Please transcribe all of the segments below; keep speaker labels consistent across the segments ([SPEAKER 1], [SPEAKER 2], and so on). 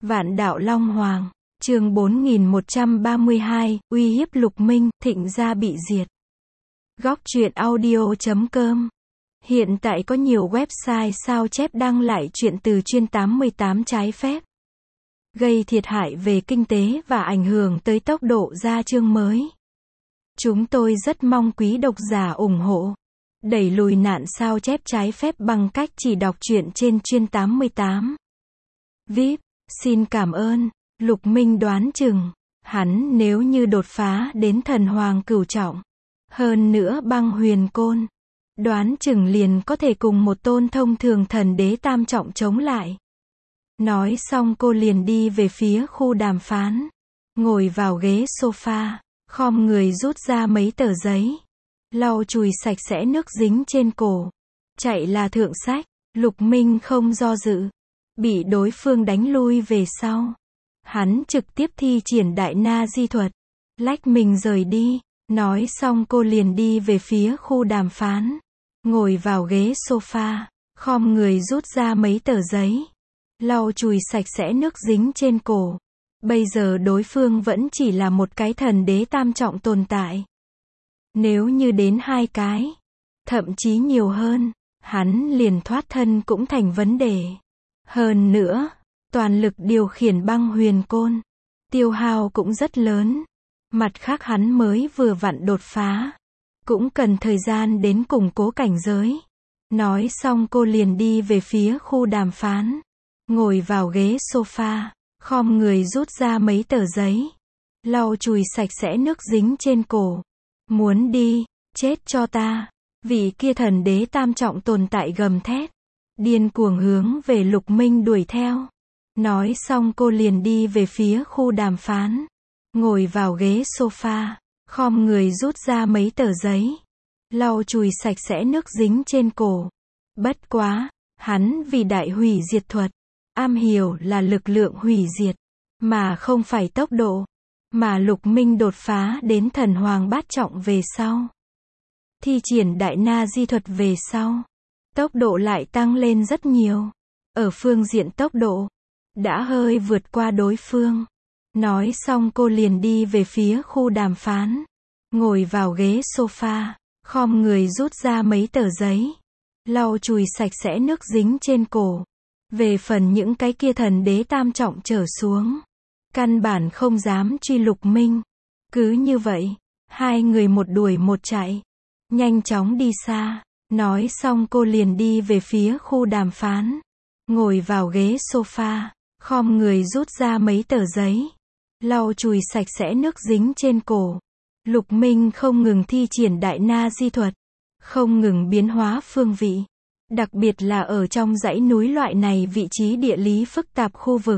[SPEAKER 1] Vạn đạo Long Hoàng, chương 4132, uy hiếp Lục Minh, Thịnh gia bị diệt. Góc truyện audio.com. Hiện tại có nhiều website sao chép đăng lại truyện từ chuyên 88 trái phép, gây thiệt hại về kinh tế và ảnh hưởng tới tốc độ ra chương mới. Chúng tôi rất mong quý độc giả ủng hộ, đẩy lùi nạn sao chép trái phép bằng cách chỉ đọc truyện trên chuyên 88. VIP, xin cảm ơn. Lục Minh đoán chừng, hắn nếu như đột phá đến thần hoàng cửu trọng, hơn nữa băng huyền côn, đoán chừng liền có thể cùng một tôn thông thường thần đế tam trọng chống lại. Nói xong cô liền đi về phía khu đàm phán, ngồi vào ghế sofa, khom người rút ra mấy tờ giấy, lau chùi sạch sẽ nước dính trên cổ. Chạy là thượng sách. Lục Minh không do dự, bị đối phương đánh lui về sau. Hắn trực tiếp thi triển đại na di thuật, lách mình rời đi. Nói xong cô liền đi về phía khu đàm phán, ngồi vào ghế sofa, khom người rút ra mấy tờ giấy, lau chùi sạch sẽ nước dính trên cổ. Bây giờ đối phương vẫn chỉ là một cái thần đế tam trọng tồn tại. Nếu như đến hai cái, thậm chí nhiều hơn, hắn liền thoát thân cũng thành vấn đề. Hơn nữa, toàn lực điều khiển băng huyền côn, tiêu hao cũng rất lớn. Mặt khác hắn mới vừa vặn đột phá, cũng cần thời gian đến củng cố cảnh giới. Nói xong cô liền đi về phía khu đàm phán, ngồi vào ghế sofa, khom người rút ra mấy tờ giấy, lau chùi sạch sẽ nước dính trên cổ. Muốn đi, chết cho ta. Vị kia thần đế tam trọng tồn tại gầm thét, điên cuồng hướng về Lục Minh đuổi theo. Nói xong cô liền đi về phía khu đàm phán, ngồi vào ghế sofa, khom người rút ra mấy tờ giấy, lau chùi sạch sẽ nước dính trên cổ. Bất quá, hắn vì đại hủy diệt thuật, am hiểu là lực lượng hủy diệt, mà không phải tốc độ. Mà Lục Minh đột phá đến thần hoàng bát trọng về sau, thi triển đại na di thuật về sau, tốc độ lại tăng lên rất nhiều. Ở phương diện tốc độ, đã hơi vượt qua đối phương. Nói xong cô liền đi về phía khu đàm phán, ngồi vào ghế sofa, khom người rút ra mấy tờ giấy, lau chùi sạch sẽ nước dính trên cổ. Về phần những cái kia thần đế tam trọng trở xuống, căn bản không dám truy Lục Minh. Cứ như vậy, hai người một đuổi một chạy, nhanh chóng đi xa. Nói xong cô liền đi về phía khu đàm phán, ngồi vào ghế sofa, khom người rút ra mấy tờ giấy, lau chùi sạch sẽ nước dính trên cổ. Lục Minh không ngừng thi triển đại na di thuật, không ngừng biến hóa phương vị, đặc biệt là ở trong dãy núi loại này vị trí địa lý phức tạp khu vực.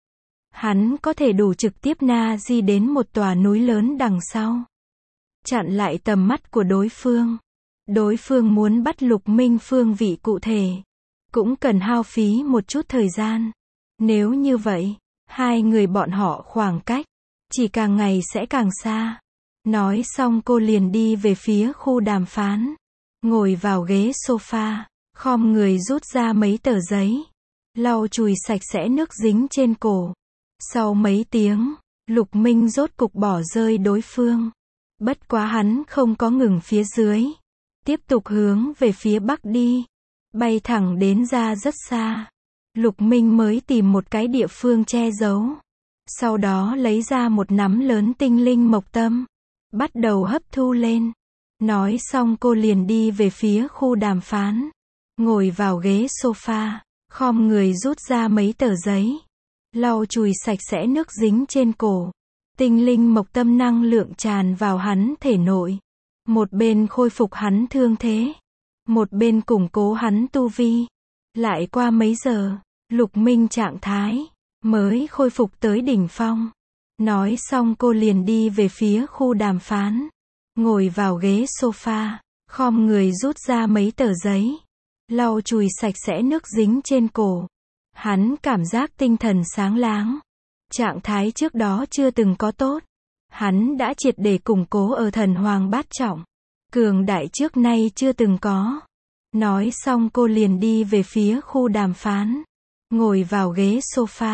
[SPEAKER 1] Hắn có thể đủ trực tiếp na di đến một tòa núi lớn đằng sau, chặn lại tầm mắt của đối phương. Đối phương muốn bắt Lục Minh phương vị cụ thể, cũng cần hao phí một chút thời gian. Nếu như vậy, hai người bọn họ khoảng cách chỉ càng ngày sẽ càng xa. Nói xong cô liền đi về phía khu đàm phán, ngồi vào ghế sofa, khom người rút ra mấy tờ giấy, lau chùi sạch sẽ nước dính trên cổ. Sau mấy tiếng, Lục Minh rốt cục bỏ rơi đối phương. Bất quá hắn không có ngừng phía dưới, tiếp tục hướng về phía bắc đi, bay thẳng đến ra rất xa. Lục Minh mới tìm một cái địa phương che giấu, sau đó lấy ra một nắm lớn tinh linh mộc tâm, bắt đầu hấp thu lên. Nói xong cô liền đi về phía khu đàm phán, ngồi vào ghế sofa, khom người rút ra mấy tờ giấy, lau chùi sạch sẽ nước dính trên cổ. Tinh linh mộc tâm năng lượng tràn vào hắn thể nội, một bên khôi phục hắn thương thế, một bên củng cố hắn tu vi. Lại qua mấy giờ, Lục Minh trạng thái mới khôi phục tới đỉnh phong. Nói xong cô liền đi về phía khu đàm phán, ngồi vào ghế sofa, khom người rút ra mấy tờ giấy, lau chùi sạch sẽ nước dính trên cổ. Hắn cảm giác tinh thần sáng láng, trạng thái trước đó chưa từng có tốt. Hắn đã triệt để củng cố ở thần hoàng bát trọng, cường đại trước nay chưa từng có. Nói xong cô liền đi về phía khu đàm phán, ngồi vào ghế sofa,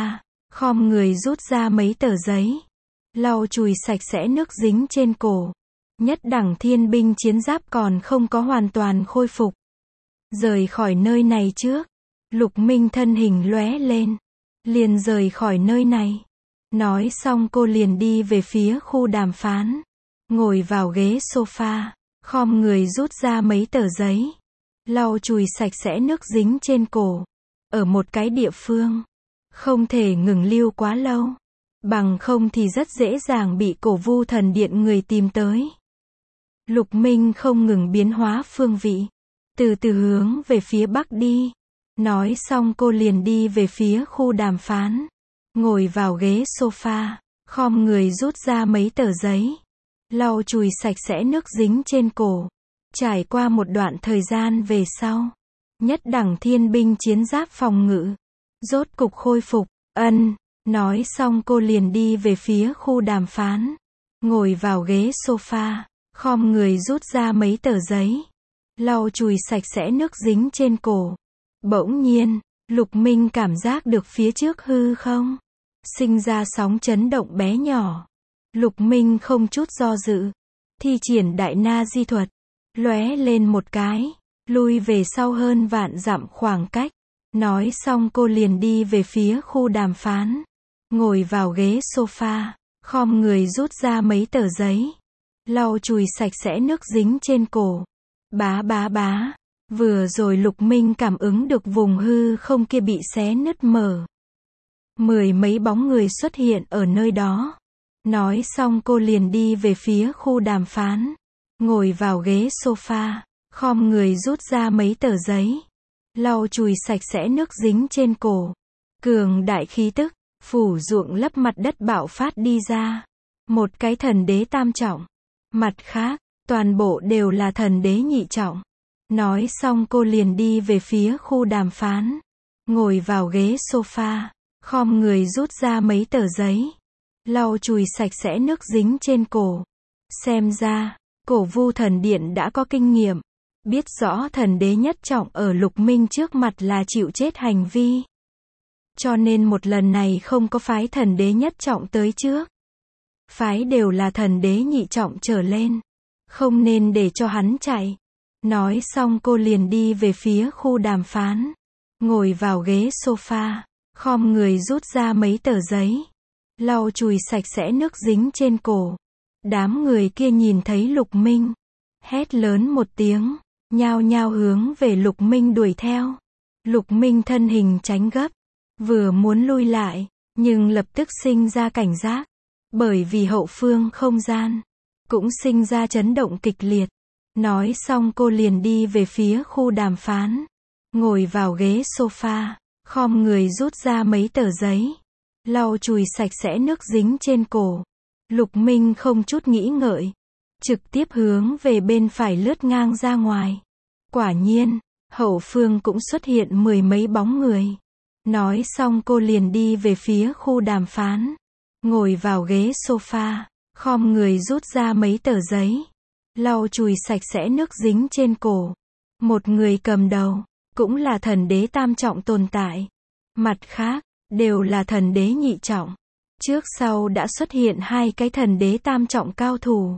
[SPEAKER 1] khom người rút ra mấy tờ giấy, lau chùi sạch sẽ nước dính trên cổ. Nhất đẳng thiên binh chiến giáp còn không có hoàn toàn khôi phục. Rời khỏi nơi này trước. Lục Minh thân hình lóe lên. Liền rời khỏi nơi này. Nói xong cô liền đi về phía khu đàm phán. Ngồi vào ghế sofa. Khom người rút ra mấy tờ giấy. Lau chùi sạch sẽ nước dính trên cổ. Ở một cái địa phương. Không thể ngừng lưu quá lâu. Bằng không thì rất dễ dàng bị Cổ Vu Thần Điện người tìm tới. Lục Minh không ngừng biến hóa phương vị. Từ từ hướng về phía bắc đi. Nói xong cô liền đi về phía khu đàm phán. Ngồi vào ghế sofa. Khom người rút ra mấy tờ giấy. Lau chùi sạch sẽ nước dính trên cổ. Trải qua một đoạn thời gian về sau. Nhất đẳng thiên binh chiến giáp phòng ngự. Rốt cục khôi phục. Nói xong cô liền đi về phía khu đàm phán. Ngồi vào ghế sofa. Khom người rút ra mấy tờ giấy. Lau chùi sạch sẽ nước dính trên cổ. Bỗng nhiên, Lục Minh cảm giác được phía trước hư không. Sinh ra sóng chấn động bé nhỏ. Lục Minh không chút do dự. Thi triển đại na di thuật. Lóe lên một cái. Lui về sau hơn vạn dặm khoảng cách. Nói xong cô liền đi về phía khu đàm phán. Ngồi vào ghế sofa. Khom người rút ra mấy tờ giấy. Lau chùi sạch sẽ nước dính trên cổ. Bá bá bá. Vừa rồi Lục Minh cảm ứng được vùng hư không kia bị xé nứt mở. Mười mấy bóng người xuất hiện ở nơi đó. Nói xong cô liền đi về phía khu đàm phán. Ngồi vào ghế sofa. Khom người rút ra mấy tờ giấy. Lau chùi sạch sẽ nước dính trên cổ. Cường đại khí tức. Phủ ruộng lấp mặt đất bạo phát đi ra. Một cái thần đế tam trọng. Mặt khác, toàn bộ đều là thần đế nhị trọng. Nói xong cô liền đi về phía khu đàm phán. Ngồi vào ghế sofa. Khom người rút ra mấy tờ giấy. Lau chùi sạch sẽ nước dính trên cổ. Xem ra, Cổ Vu Thần Điện đã có kinh nghiệm. Biết rõ thần đế nhất trọng ở Lục Minh trước mặt là chịu chết hành vi. Cho nên một lần này không có phái thần đế nhất trọng tới trước. Phái đều là thần đế nhị trọng trở lên. Không nên để cho hắn chạy. Nói xong cô liền đi về phía khu đàm phán. Ngồi vào ghế sofa. Khom người rút ra mấy tờ giấy. Lau chùi sạch sẽ nước dính trên cổ. Đám người kia nhìn thấy Lục Minh. Hét lớn một tiếng. Nhao nhao hướng về Lục Minh đuổi theo. Lục Minh thân hình tránh gấp. Vừa muốn lui lại. Nhưng lập tức sinh ra cảnh giác. Bởi vì hậu phương không gian. Cũng sinh ra chấn động kịch liệt. Nói xong cô liền đi về phía khu đàm phán. Ngồi vào ghế sofa. Khom người rút ra mấy tờ giấy. Lau chùi sạch sẽ nước dính trên cổ. Lục Minh không chút nghĩ ngợi. Trực tiếp hướng về bên phải lướt ngang ra ngoài. Quả nhiên, hậu phương cũng xuất hiện mười mấy bóng người. Nói xong cô liền đi về phía khu đàm phán. Ngồi vào ghế sofa. Khom người rút ra mấy tờ giấy. Lau chùi sạch sẽ nước dính trên cổ. Một người cầm đầu. Cũng là thần đế tam trọng tồn tại. Mặt khác, đều là thần đế nhị trọng. Trước sau đã xuất hiện hai cái thần đế tam trọng cao thủ.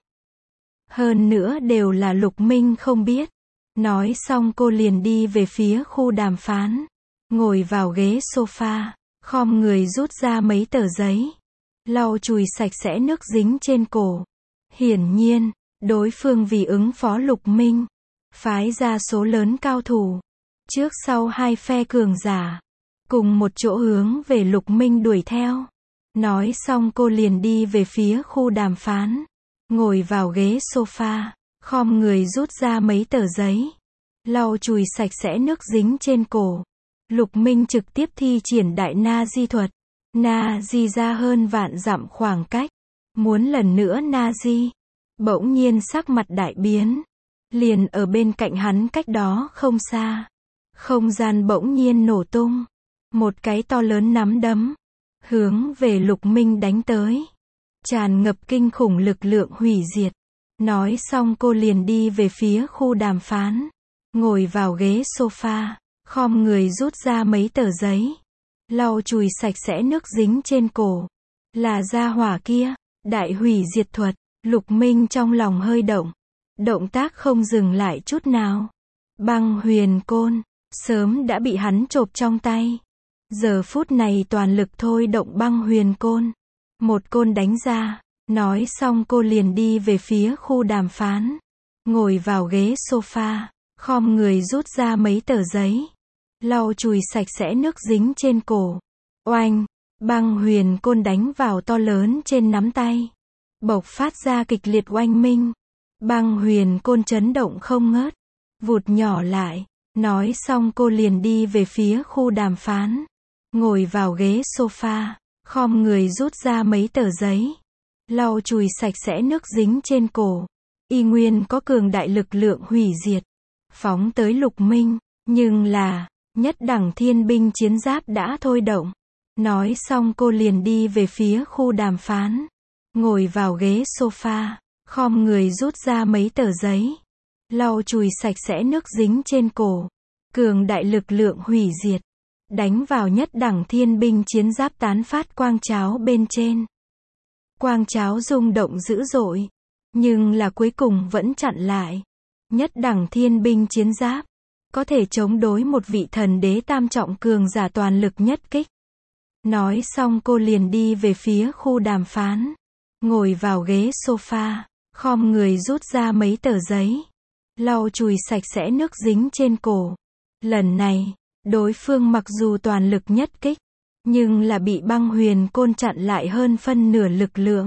[SPEAKER 1] Hơn nữa đều là Lục Minh không biết. Nói xong cô liền đi về phía khu đàm phán. Ngồi vào ghế sofa. Khom người rút ra mấy tờ giấy. Lau chùi sạch sẽ nước dính trên cổ. Hiển nhiên, đối phương vì ứng phó Lục Minh. Phái ra số lớn cao thủ. Trước sau hai phe cường giả. Cùng một chỗ hướng về Lục Minh đuổi theo. Nói xong cô liền đi về phía khu đàm phán. Ngồi vào ghế sofa. Khom người rút ra mấy tờ giấy. Lau chùi sạch sẽ nước dính trên cổ. Lục Minh trực tiếp thi triển đại na di thuật. Na di ra hơn vạn dặm khoảng cách. Muốn lần nữa na di. Bỗng nhiên sắc mặt đại biến. Liền ở bên cạnh hắn cách đó không xa. Không gian bỗng nhiên nổ tung. Một cái to lớn nắm đấm. Hướng về Lục Minh đánh tới. Tràn ngập kinh khủng lực lượng hủy diệt. Nói xong cô liền đi về phía khu đàm phán. Ngồi vào ghế sofa. Khom người rút ra mấy tờ giấy. lau chùi sạch sẽ nước dính trên cổ. Là gia hỏa kia, đại hủy diệt thuật. Lục Minh trong lòng hơi động. Động tác không dừng lại chút nào. Băng huyền côn, sớm đã bị hắn chộp trong tay. Giờ phút này toàn lực thôi động băng huyền côn. Một côn đánh ra, nói xong cô liền đi về phía khu đàm phán. Ngồi vào ghế sofa, khom người rút ra mấy tờ giấy. Lau chùi sạch sẽ nước dính trên cổ. Oanh, băng huyền côn đánh vào to lớn trên nắm tay. Bộc phát ra kịch liệt oanh minh. Băng huyền côn chấn động không ngớt. Vụt nhỏ lại. Nói xong cô liền đi về phía khu đàm phán. Ngồi vào ghế sofa, khom người rút ra mấy tờ giấy. Lau chùi sạch sẽ nước dính trên cổ. Y nguyên có cường đại lực lượng hủy diệt. Phóng tới Lục Minh. Nhưng là, nhất đẳng thiên binh chiến giáp đã thôi động. Nói xong cô liền đi về phía khu đàm phán. Ngồi vào ghế sofa, khom người rút ra mấy tờ giấy. Lau chùi sạch sẽ nước dính trên cổ. Cường đại lực lượng hủy diệt. Đánh vào nhất đẳng thiên binh chiến giáp tán phát quang cháo bên trên. Quang cháo rung động dữ dội. Nhưng là cuối cùng vẫn chặn lại. Nhất đẳng thiên binh chiến giáp. Có thể chống đối một vị thần đế tam trọng cường giả toàn lực nhất kích. Nói xong cô liền đi về phía khu đàm phán. Ngồi vào ghế sofa, khom người rút ra mấy tờ giấy. Lau chùi sạch sẽ nước dính trên cổ. Lần này, đối phương mặc dù toàn lực nhất kích, nhưng là bị băng huyền côn chặn lại hơn phân nửa lực lượng.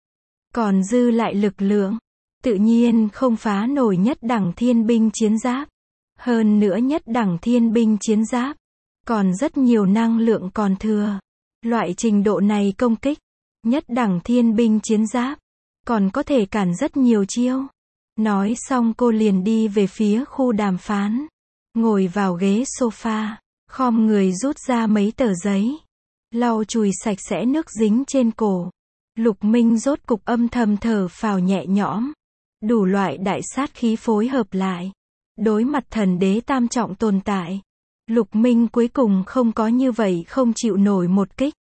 [SPEAKER 1] Còn dư lại lực lượng, tự nhiên không phá nổi nhất đẳng thiên binh chiến giáp. Hơn nữa nhất đẳng thiên binh chiến giáp, còn rất nhiều năng lượng còn thừa. Loại trình độ này công kích, nhất đẳng thiên binh chiến giáp, còn có thể cản rất nhiều chiêu. Nói xong cô liền đi về phía khu đàm phán. Ngồi vào ghế sofa, khom người rút ra mấy tờ giấy. Lau chùi sạch sẽ nước dính trên cổ. Lục Minh rốt cục âm thầm thở phào nhẹ nhõm. Đủ loại đại sát khí phối hợp lại. Đối mặt thần đế tam trọng tồn tại. Lục Minh cuối cùng không có như vậy không chịu nổi một kích.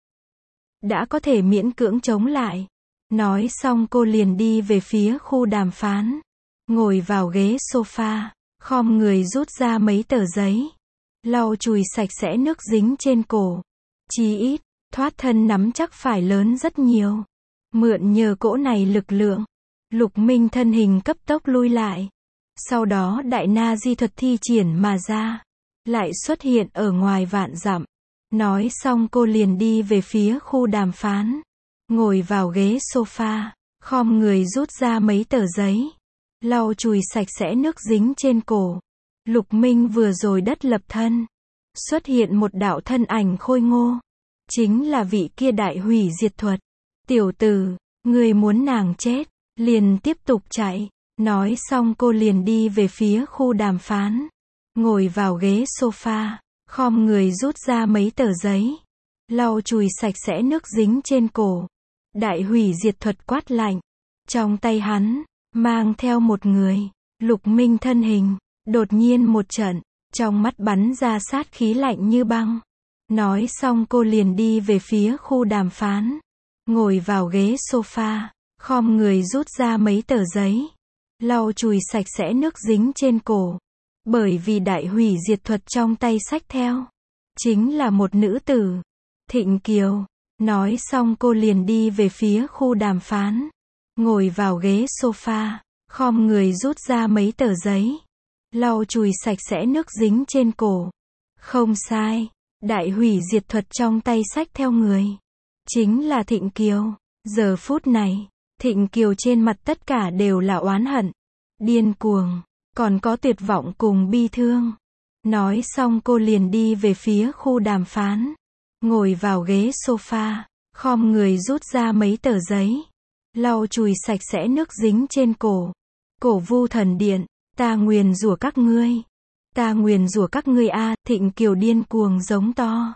[SPEAKER 1] Đã có thể miễn cưỡng chống lại. Nói xong cô liền đi về phía khu đàm phán. Ngồi vào ghế sofa, khom người rút ra mấy tờ giấy. Lau chùi sạch sẽ nước dính trên cổ. Chí ít, thoát thân nắm chắc phải lớn rất nhiều. Mượn nhờ cỗ này lực lượng, Lục Minh thân hình cấp tốc lui lại. Sau đó đại na di thuật thi triển mà ra. Lại xuất hiện ở ngoài vạn dặm. Nói xong cô liền đi về phía khu đàm phán. Ngồi vào ghế sofa, khom người rút ra mấy tờ giấy. Lau chùi sạch sẽ nước dính trên cổ. Lục Minh vừa rồi đất lập thân. Xuất hiện một đạo thân ảnh khôi ngô. Chính là vị kia đại hủy diệt thuật. Tiểu tử, người muốn nàng chết, liền tiếp tục chạy. Nói xong cô liền đi về phía khu đàm phán. Ngồi vào ghế sofa, khom người rút ra mấy tờ giấy. Lau chùi sạch sẽ nước dính trên cổ. Đại hủy diệt thuật quát lạnh. Trong tay hắn, mang theo một người. Lục Minh thân hình, đột nhiên một trận. Trong mắt bắn ra sát khí lạnh như băng. Nói xong cô liền đi về phía khu đàm phán. Ngồi vào ghế sofa, khom người rút ra mấy tờ giấy. Lau chùi sạch sẽ nước dính trên cổ. Bởi vì đại hủy diệt thuật trong tay xách theo. Chính là một nữ tử. Thịnh Kiều. Nói xong cô liền đi về phía khu đàm phán. Ngồi vào ghế sofa, khom người rút ra mấy tờ giấy. Lau chùi sạch sẽ nước dính trên cổ. Không sai. Đại hủy diệt thuật trong tay xách theo người. Chính là Thịnh Kiều. Giờ phút này, Thịnh Kiều trên mặt tất cả đều là oán hận, điên cuồng, còn có tuyệt vọng cùng bi thương. Nói xong cô liền đi về phía khu đàm phán. Ngồi vào ghế sofa, khom người rút ra mấy tờ giấy. Lau chùi sạch sẽ nước dính trên cổ. Cổ Vu Thần Điện, ta nguyền rủa các ngươi. Ta nguyền rủa các ngươi a. Thịnh Kiều điên cuồng giống to.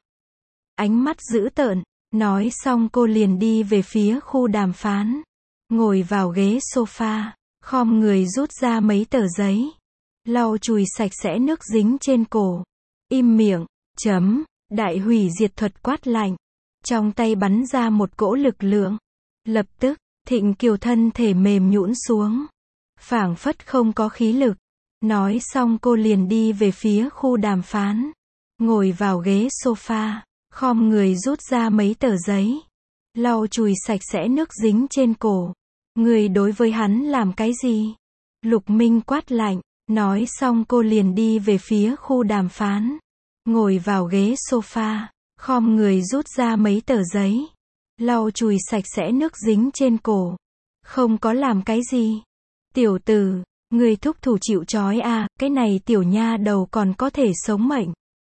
[SPEAKER 1] Ánh mắt dữ tợn. Nói xong cô liền đi về phía khu đàm phán. Ngồi vào ghế sofa, khom người rút ra mấy tờ giấy. Lau chùi sạch sẽ nước dính trên cổ. Im miệng, chấm. Đại hủy diệt thuật quát lạnh. Trong tay bắn ra một cỗ lực lượng. Lập tức, Thịnh Kiều thân thể mềm nhũn xuống. Phảng phất không có khí lực. Nói xong cô liền đi về phía khu đàm phán. Ngồi vào ghế sofa, khom người rút ra mấy tờ giấy. Lau chùi sạch sẽ nước dính trên cổ. Người đối với hắn làm cái gì? Lục Minh quát lạnh. Nói xong cô liền đi về phía khu đàm phán. Ngồi vào ghế sofa, khom người rút ra mấy tờ giấy. Lau chùi sạch sẽ nước dính trên cổ. Không có làm cái gì. Tiểu tử, người thúc thủ chịu trói à, cái này tiểu nha đầu còn có thể sống mệnh.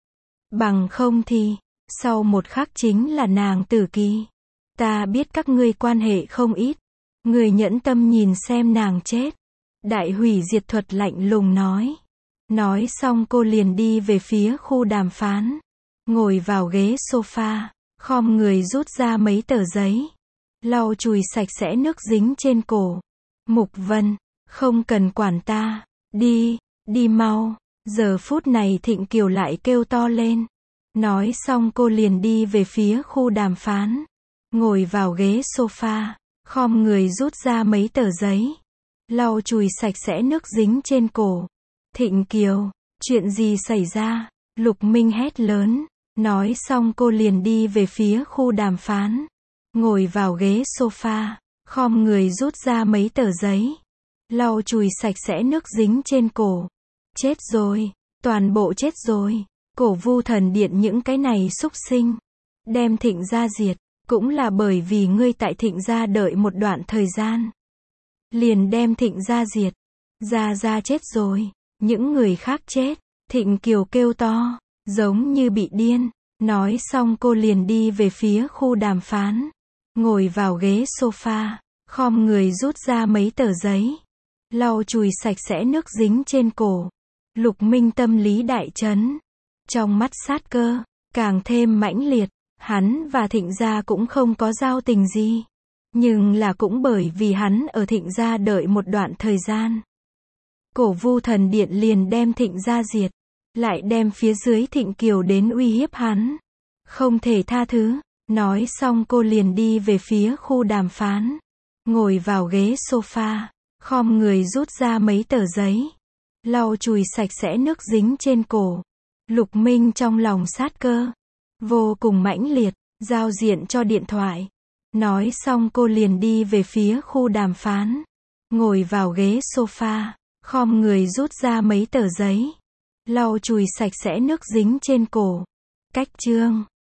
[SPEAKER 1] Bằng không thì, sau một khắc chính là nàng tử kỳ. Ta biết các ngươi quan hệ không ít. Người nhẫn tâm nhìn xem nàng chết. Đại hủy diệt thuật lạnh lùng nói. Nói xong cô liền đi về phía khu đàm phán. Ngồi vào ghế sofa, khom người rút ra mấy tờ giấy. Lau chùi sạch sẽ nước dính trên cổ. Mục Vân, không cần quản ta. Đi, đi mau. Giờ phút này Thịnh Kiều lại kêu to lên. Nói xong cô liền đi về phía khu đàm phán. Ngồi vào ghế sofa, khom người rút ra mấy tờ giấy. Lau chùi sạch sẽ nước dính trên cổ. Thịnh Kiều, chuyện gì xảy ra? Lục Minh hét lớn. Nói xong cô liền đi về phía khu đàm phán. Ngồi vào ghế sofa, khom người rút ra mấy tờ giấy. Lau chùi sạch sẽ nước dính trên cổ. Chết rồi, toàn bộ chết rồi. Cổ Vu Thần Điện những cái này xúc sinh. Đem Thịnh gia diệt, cũng là bởi vì ngươi tại Thịnh gia đợi một đoạn thời gian. Liền đem Thịnh gia diệt. Gia chết rồi, những người khác chết. Thịnh Kiều kêu to, giống như bị điên. Nói xong cô liền đi về phía khu đàm phán. Ngồi vào ghế sofa, khom người rút ra mấy tờ giấy. Lau chùi sạch sẽ nước dính trên cổ. Lục Minh tâm lý đại chấn. Trong mắt sát cơ, càng thêm mãnh liệt. Hắn và Thịnh gia cũng không có giao tình gì. Nhưng là cũng bởi vì hắn ở Thịnh gia đợi một đoạn thời gian. Cổ Vu Thần Điện liền đem Thịnh gia diệt. Lại đem phía dưới Thịnh Kiều đến uy hiếp hắn. Không thể tha thứ. Nói xong cô liền đi về phía khu đàm phán. Ngồi vào ghế sofa, khom người rút ra mấy tờ giấy. Lau chùi sạch sẽ nước dính trên cổ. Lục Minh trong lòng sát cơ. Vô cùng mãnh liệt, giao diện cho điện thoại. Nói xong cô liền đi về phía khu đàm phán. Ngồi vào ghế sofa, khom người rút ra mấy tờ giấy. Lau chùi sạch sẽ nước dính trên cổ. Cách chương